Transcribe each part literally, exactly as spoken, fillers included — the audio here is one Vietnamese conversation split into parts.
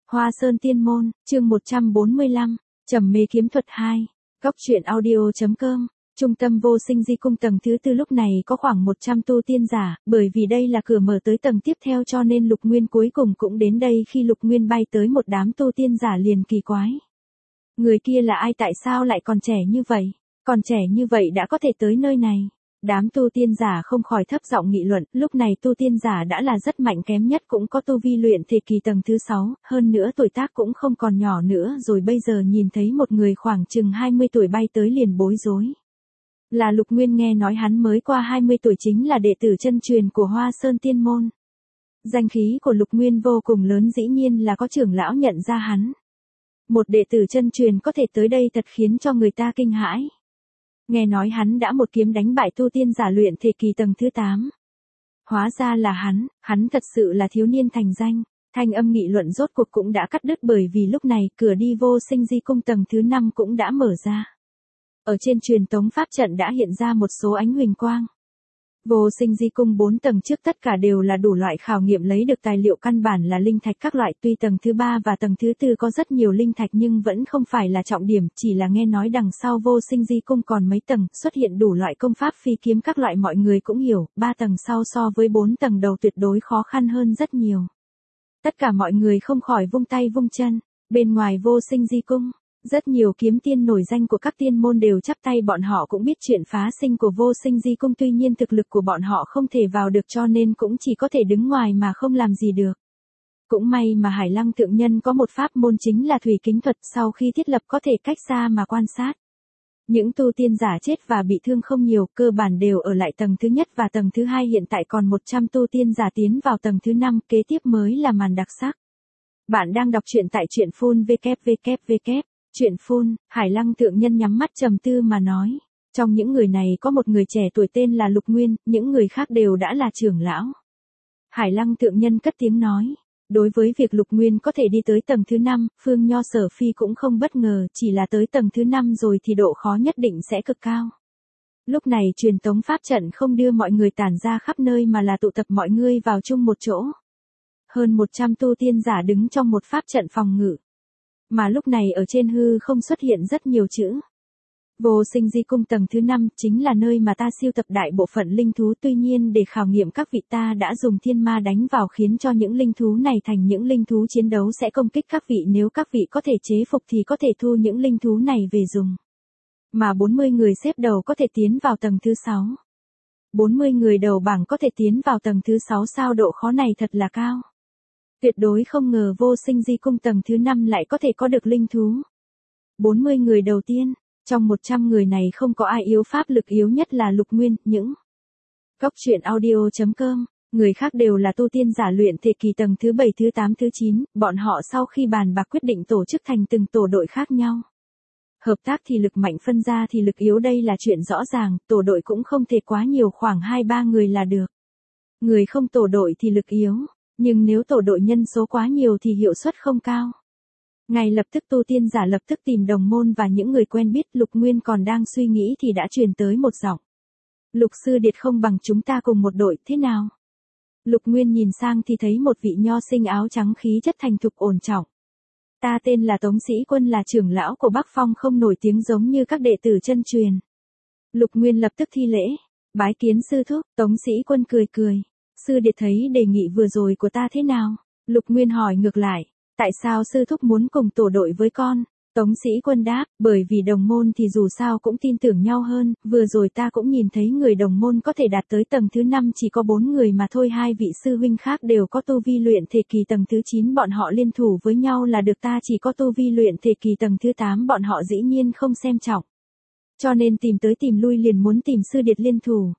Hoa Sơn Tiên Môn, chương một trăm bốn mươi lăm, Trầm mê kiếm thuật hai. Góc truyện audio.com. Trung tâm vô sinh di cung tầng thứ tư lúc này có khoảng một trăm tu tiên giả, bởi vì đây là cửa mở tới tầng tiếp theo cho nên Lục Nguyên cuối cùng cũng đến đây. Khi Lục Nguyên bay tới một đám tu tiên giả liền kỳ quái. Người kia là ai, tại sao lại còn trẻ như vậy? Còn trẻ như vậy đã có thể tới nơi này. Đám tu tiên giả không khỏi thấp giọng nghị luận, lúc này tu tiên giả đã là rất mạnh, kém nhất cũng có tu vi luyện thể kỳ tầng thứ sáu, hơn nữa tuổi tác cũng không còn nhỏ nữa rồi, bây giờ nhìn thấy một người khoảng chừng hai mươi tuổi bay tới liền bối rối. Là Lục Nguyên, nghe nói hắn mới qua hai mươi tuổi, chính là đệ tử chân truyền của Hoa Sơn Tiên Môn. Danh khí của Lục Nguyên vô cùng lớn, dĩ nhiên là có trưởng lão nhận ra hắn. Một đệ tử chân truyền có thể tới đây thật khiến cho người ta kinh hãi. Nghe nói hắn đã một kiếm đánh bại tu tiên giả luyện thể kỳ tầng thứ tám. Hóa ra là hắn, hắn thật sự là thiếu niên thành danh. Thanh âm nghị luận rốt cuộc cũng đã cắt đứt, bởi vì lúc này cửa đi vô sinh di cung tầng thứ năm cũng đã mở ra. Ở trên truyền tống pháp trận đã hiện ra một số ánh huỳnh quang. Vô sinh di cung bốn tầng trước tất cả đều là đủ loại khảo nghiệm lấy được tài liệu, căn bản là linh thạch các loại, tuy tầng thứ ba và tầng thứ tư có rất nhiều linh thạch nhưng vẫn không phải là trọng điểm, chỉ là nghe nói đằng sau vô sinh di cung còn mấy tầng, xuất hiện đủ loại công pháp phi kiếm các loại, mọi người cũng hiểu, ba tầng sau so với bốn tầng đầu tuyệt đối khó khăn hơn rất nhiều. Tất cả mọi người không khỏi vung tay vung chân, bên ngoài vô sinh di cung. Rất nhiều kiếm tiên nổi danh của các tiên môn đều chắp tay, bọn họ cũng biết chuyện phá sinh của vô sinh di cung, tuy nhiên thực lực của bọn họ không thể vào được cho nên cũng chỉ có thể đứng ngoài mà không làm gì được. Cũng may mà Hải Lăng thượng nhân có một pháp môn chính là thủy kính thuật, sau khi thiết lập có thể cách xa mà quan sát. Những tu tiên giả chết và bị thương không nhiều, cơ bản đều ở lại tầng thứ nhất và tầng thứ hai, hiện tại còn một trăm tu tiên giả tiến vào tầng thứ năm, kế tiếp mới là màn đặc sắc. Bạn đang đọc truyện tại truyện phun www. Chuyện phun, Hải Lăng thượng nhân nhắm mắt trầm tư mà nói. Trong những người này có một người trẻ tuổi tên là Lục Nguyên, những người khác đều đã là trưởng lão. Hải Lăng thượng nhân cất tiếng nói. Đối với việc Lục Nguyên có thể đi tới tầng thứ năm, Phương Nho Sở Phi cũng không bất ngờ, chỉ là tới tầng thứ năm rồi thì độ khó nhất định sẽ cực cao. Lúc này truyền tống pháp trận không đưa mọi người tản ra khắp nơi mà là tụ tập mọi người vào chung một chỗ. Hơn một trăm tu tiên giả đứng trong một pháp trận phòng ngự. Mà lúc này ở trên hư không xuất hiện rất nhiều chữ. Vô sinh di cung tầng thứ năm chính là nơi mà ta siêu tập đại bộ phận linh thú, tuy nhiên để khảo nghiệm các vị ta đã dùng thiên ma đánh vào khiến cho những linh thú này thành những linh thú chiến đấu sẽ công kích các vị, nếu các vị có thể chế phục thì có thể thu những linh thú này về dùng. Mà bốn mươi người xếp đầu có thể tiến vào tầng thứ sáu. bốn mươi người đầu bảng có thể tiến vào tầng thứ sáu, sao độ khó này thật là cao. Tuyệt đối không ngờ vô sinh di cung tầng thứ năm lại có thể có được linh thú. bốn mươi người đầu tiên, trong một trăm người này không có ai yếu, pháp lực yếu nhất là Lục Nguyên, những góc truyện audio.com, người khác đều là tu tiên giả luyện thể kỳ tầng thứ bảy, thứ tám, thứ chín, bọn họ sau khi bàn bạc quyết định tổ chức thành từng tổ đội khác nhau. Hợp tác thì lực mạnh, phân ra thì lực yếu, đây là chuyện rõ ràng, tổ đội cũng không thể quá nhiều, khoảng hai ba người là được. Người không tổ đội thì lực yếu. Nhưng nếu tổ đội nhân số quá nhiều thì hiệu suất không cao. Ngay lập tức tu tiên giả lập tức tìm đồng môn và những người quen biết. Lục Nguyên còn đang suy nghĩ thì đã truyền tới một giọng. Lục sư điệt, không bằng chúng ta cùng một đội, thế nào? Lục Nguyên nhìn sang thì thấy một vị nho sinh áo trắng, khí chất thành thục ổn trọng. Ta tên là Tống Sĩ Quân, là trưởng lão của Bắc Phong, không nổi tiếng giống như các đệ tử chân truyền. Lục Nguyên lập tức thi lễ. Bái kiến sư thúc. Tống Sĩ Quân cười cười. Sư điệt thấy đề nghị vừa rồi của ta thế nào? Lục Nguyên hỏi ngược lại. Tại sao sư thúc muốn cùng tổ đội với con? Tống Sĩ Quân đáp, bởi vì đồng môn thì dù sao cũng tin tưởng nhau hơn, vừa rồi ta cũng nhìn thấy người đồng môn có thể đạt tới tầng thứ năm chỉ có bốn người mà thôi, hai vị sư huynh khác đều có tu vi luyện thể kỳ tầng thứ chín, bọn họ liên thủ với nhau là được, ta chỉ có tu vi luyện thể kỳ tầng thứ tám, bọn họ dĩ nhiên không xem trọng. Cho nên tìm tới tìm lui liền muốn tìm sư điệt liên thủ.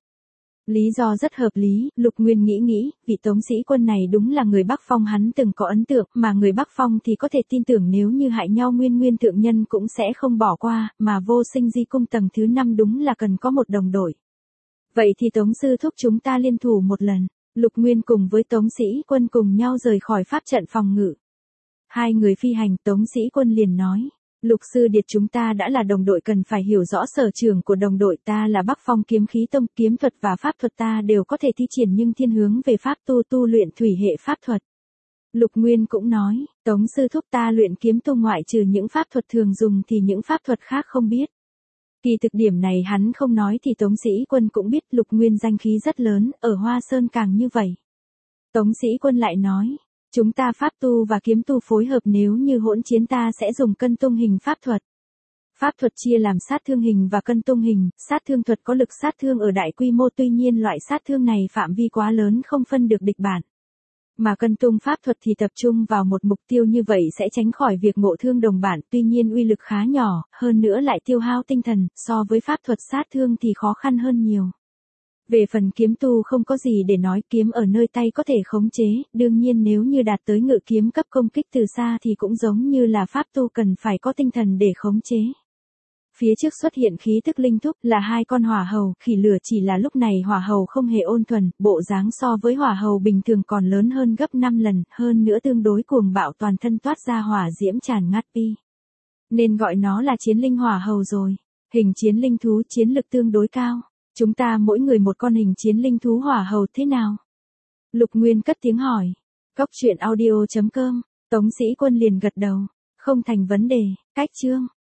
Lý do rất hợp lý, Lục Nguyên nghĩ nghĩ, vị Tống Sĩ Quân này đúng là người Bắc Phong hắn từng có ấn tượng, mà người Bắc Phong thì có thể tin tưởng, nếu như hại nhau Nguyên Nguyên thượng nhân cũng sẽ không bỏ qua, mà vô sinh di cung tầng thứ năm đúng là cần có một đồng đội. Vậy thì Tống sư thúc chúng ta liên thủ một lần. Lục Nguyên cùng với Tống Sĩ Quân cùng nhau rời khỏi pháp trận phòng ngự. Hai người phi hành, Tống Sĩ Quân liền nói. Lục sư điệt, chúng ta đã là đồng đội cần phải hiểu rõ sở trường của đồng đội, ta là Bắc Phong kiếm khí tông, kiếm thuật và pháp thuật ta đều có thể thi triển nhưng thiên hướng về pháp tu tu luyện thủy hệ pháp thuật. Lục Nguyên cũng nói, Tống sư thúc ta luyện kiếm tu ngoại trừ những pháp thuật thường dùng thì những pháp thuật khác không biết. Kỳ thực điểm này hắn không nói thì Tống Sĩ Quân cũng biết Lục Nguyên danh khí rất lớn, ở Hoa Sơn càng như vậy. Tống Sĩ Quân lại nói, chúng ta pháp tu và kiếm tu phối hợp nếu như hỗn chiến ta sẽ dùng cân tung hình pháp thuật. Pháp thuật chia làm sát thương hình và cân tung hình, sát thương thuật có lực sát thương ở đại quy mô tuy nhiên loại sát thương này phạm vi quá lớn không phân được địch bản. Mà cân tung pháp thuật thì tập trung vào một mục tiêu như vậy sẽ tránh khỏi việc ngộ thương đồng bản tuy nhiên uy lực khá nhỏ, hơn nữa lại tiêu hao tinh thần, so với pháp thuật sát thương thì khó khăn hơn nhiều. Về phần kiếm tu không có gì để nói, kiếm ở nơi tay có thể khống chế, đương nhiên nếu như đạt tới ngự kiếm cấp công kích từ xa thì cũng giống như là pháp tu cần phải có tinh thần để khống chế. Phía trước xuất hiện khí tức linh thúc là hai con hỏa hầu, khỉ lửa chỉ là lúc này hỏa hầu không hề ôn thuần, bộ dáng so với hỏa hầu bình thường còn lớn hơn gấp năm lần, hơn nữa tương đối cuồng bạo toàn thân toát ra hỏa diễm tràn ngắt pi. Nên gọi nó là chiến linh hỏa hầu rồi. Hình chiến linh thú chiến lực tương đối cao. Chúng ta mỗi người một con hình chiến linh thú hỏa hầu thế nào? Lục Nguyên cất tiếng hỏi. Cóc truyện audio chấm com, Tống Sĩ Quân liền gật đầu. Không thành vấn đề, cách chương.